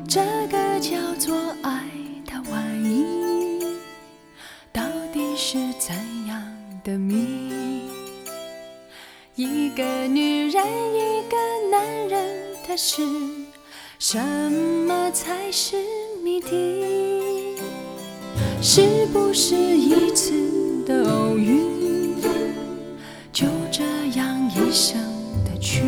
这个叫做爱的玩意，到底是怎样的谜？一个女人，一个男人的事，什么才是谜底？是不是一次的偶遇，就这样一生的去？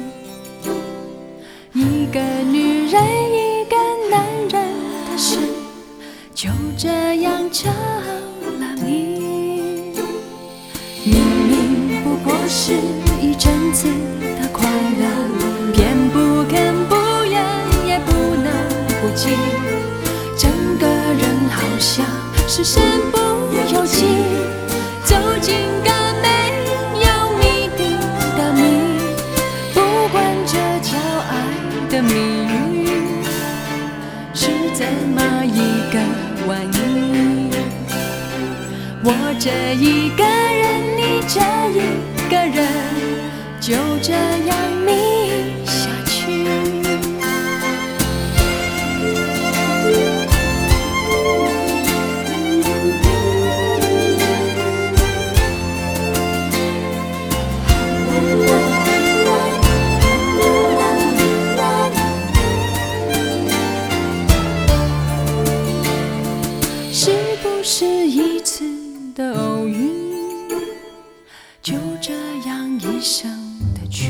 一个女人，一个男人的事，就这样着了迷。明明不过是一阵子的快乐，偏不肯不愿也不能不记，整个人好像是身不由己，走进个没有谜底的谜。不管这叫爱的谜语是怎么一个玩意，我这一个人，你这一个人，就这样迷下去。是不是一次的偶遇，就这样一生的去？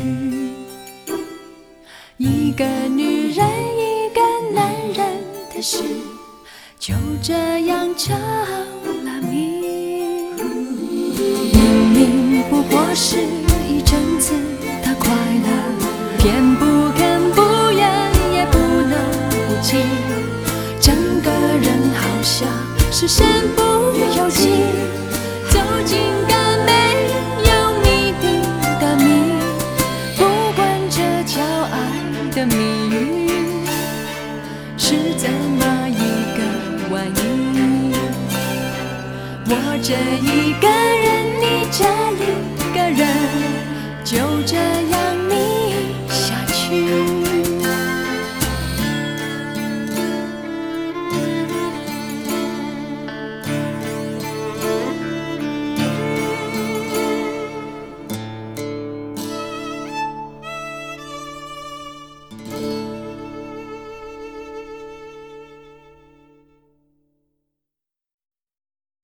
一个女人，一个男人的事，就这样着了迷。明明不过是一阵子的快乐，偏不肯不愿也不能不记，整个人好像是身不由己，走进个没有谜底的谜。不管这叫爱的谜语是怎么一个玩意，我这一个人，你这一个人，就这样迷